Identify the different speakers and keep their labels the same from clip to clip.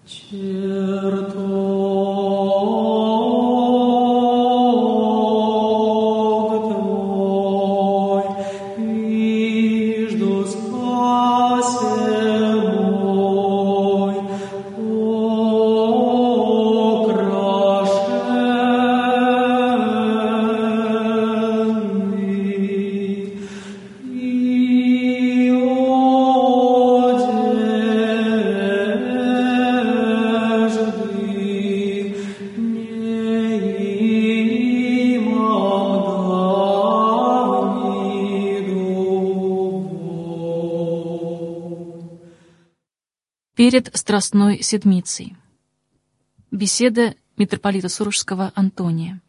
Speaker 1: Перед Страстной Седмицей. Беседа митрополита Сурожского Антония.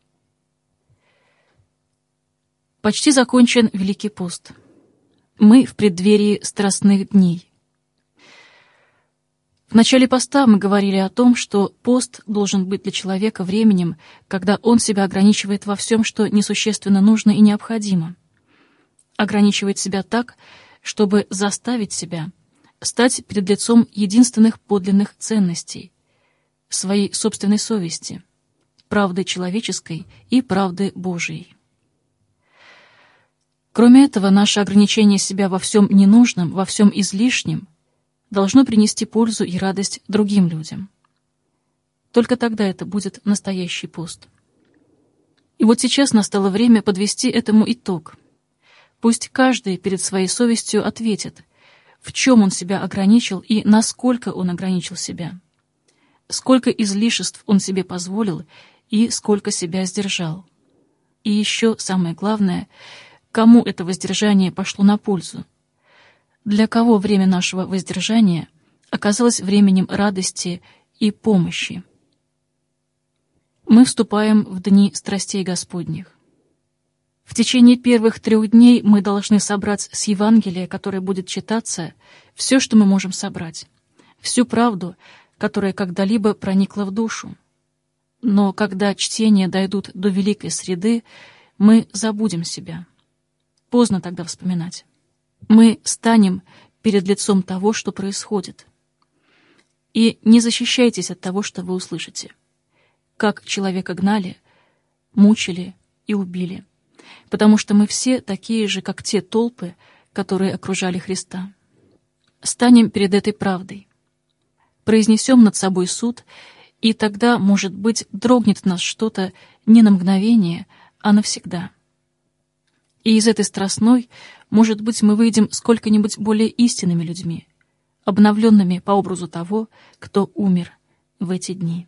Speaker 1: Почти закончен Великий пост. Мы в преддверии Страстных дней. В начале поста мы говорили о том, что пост должен быть для человека временем, когда он себя ограничивает во всем, что несущественно нужно и необходимо. Ограничивает себя так, чтобы заставить себя стать перед лицом единственных подлинных ценностей — своей собственной совести, правды человеческой и правды Божией. Кроме этого, наше ограничение себя во всем ненужном, во всем излишнем должно принести пользу и радость другим людям. Только тогда это будет настоящий пост. И вот сейчас настало время подвести этому итог. Пусть каждый перед своей совестью ответит, в чем он себя ограничил и насколько он ограничил себя, сколько излишеств он себе позволил и сколько себя сдержал. И еще самое главное, кому это воздержание пошло на пользу, для кого время нашего воздержания оказалось временем радости и помощи. Мы вступаем в дни страстей Господних. В течение первых 3 дней мы должны собрать с Евангелия, которое будет читаться, все, что мы можем собрать, всю правду, которая когда-либо проникла в душу. Но когда чтения дойдут до великой среды, мы забудем себя. Поздно тогда вспоминать. Мы станем перед лицом того, что происходит. И не защищайтесь от того, что вы услышите. Как человека гнали, мучили и убили. Потому что мы все такие же, как те толпы, которые окружали Христа. Станем перед этой правдой. Произнесем над собой суд, и тогда, может быть, дрогнет в нас что-то не на мгновение, а навсегда. И из этой страстной, может быть, мы выйдем сколько-нибудь более истинными людьми, обновленными по образу того, кто умер в эти дни.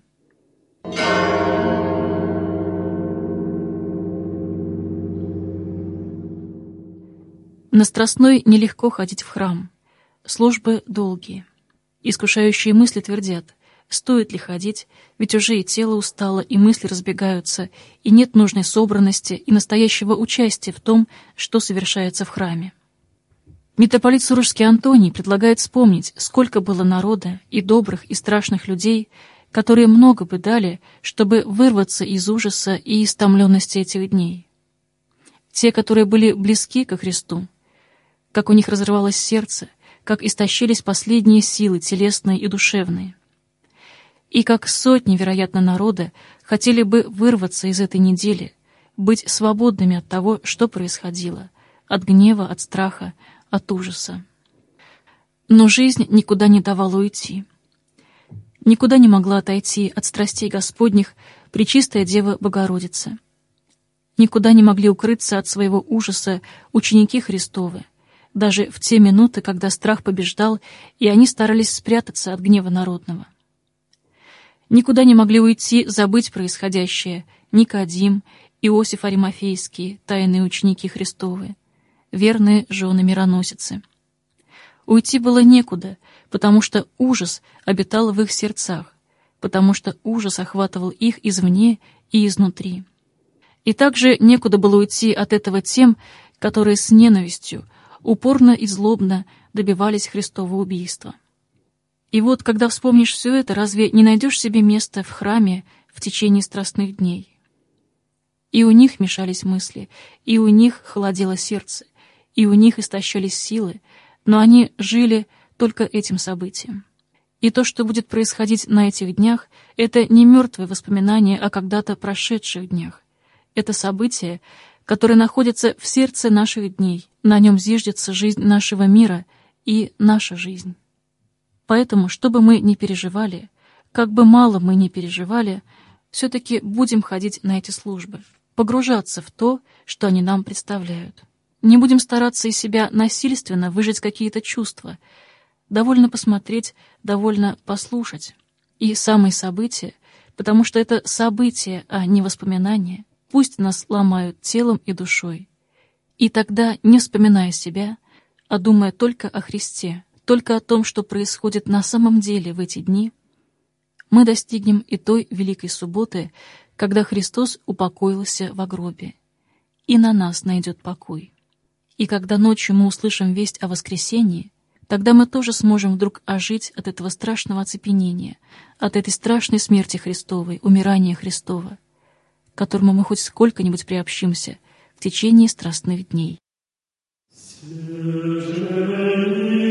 Speaker 1: На страстной нелегко ходить в храм. Службы долгие. Искушающие мысли твердят, стоит ли ходить, ведь уже и тело устало, и мысли разбегаются, и нет нужной собранности и настоящего участия в том, что совершается в храме. Митрополит Сурожский Антоний предлагает вспомнить, сколько было народа и добрых, и страшных людей, которые много бы дали, чтобы вырваться из ужаса и истомленности этих дней. Те, которые были близки ко Христу, как у них разрывалось сердце, как истощились последние силы телесные и душевные. И как сотни, вероятно, народа хотели бы вырваться из этой недели, быть свободными от того, что происходило, от гнева, от страха, от ужаса. Но жизнь никуда не давала уйти. Никуда не могла отойти от страстей Господних Пречистая Дева Богородица. Никуда не могли укрыться от своего ужаса ученики Христовы, даже в те минуты, когда страх побеждал, и они старались спрятаться от гнева народного. Никуда не могли уйти, забыть происходящее Никодим, Иосиф Аримафейский, тайные ученики Христовы, верные жены-мироносицы. Уйти было некуда, потому что ужас обитал в их сердцах, потому что ужас охватывал их извне и изнутри. И также некуда было уйти от этого тем, которые с ненавистью, упорно и злобно добивались Христова убийства. И вот, когда вспомнишь все это, разве не найдешь себе места в храме в течение страстных дней? И у них мешались мысли, и у них холодело сердце, и у них истощались силы, но они жили только этим событием. И то, что будет происходить на этих днях, это не мертвые воспоминания о когда-то прошедших днях. Это событие, которое находится в сердце наших дней. На нем зиждется жизнь нашего мира и наша жизнь. Поэтому, что бы мы ни переживали, как бы мало мы ни переживали, все-таки будем ходить на эти службы, погружаться в то, что они нам представляют. Не будем стараться из себя насильственно выжать какие-то чувства. Довольно посмотреть, довольно послушать. И самые события, потому что это события, а не воспоминания, пусть нас ломают телом и душой. И тогда, не вспоминая себя, а думая только о Христе, только о том, что происходит на самом деле в эти дни, мы достигнем и той великой субботы, когда Христос упокоился во гробе, и на нас найдет покой. И когда ночью мы услышим весть о воскресении, тогда мы тоже сможем вдруг ожить от этого страшного оцепенения, от этой страшной смерти Христовой, умирания Христова, к которому мы хоть сколько-нибудь приобщимся в течение страстных дней.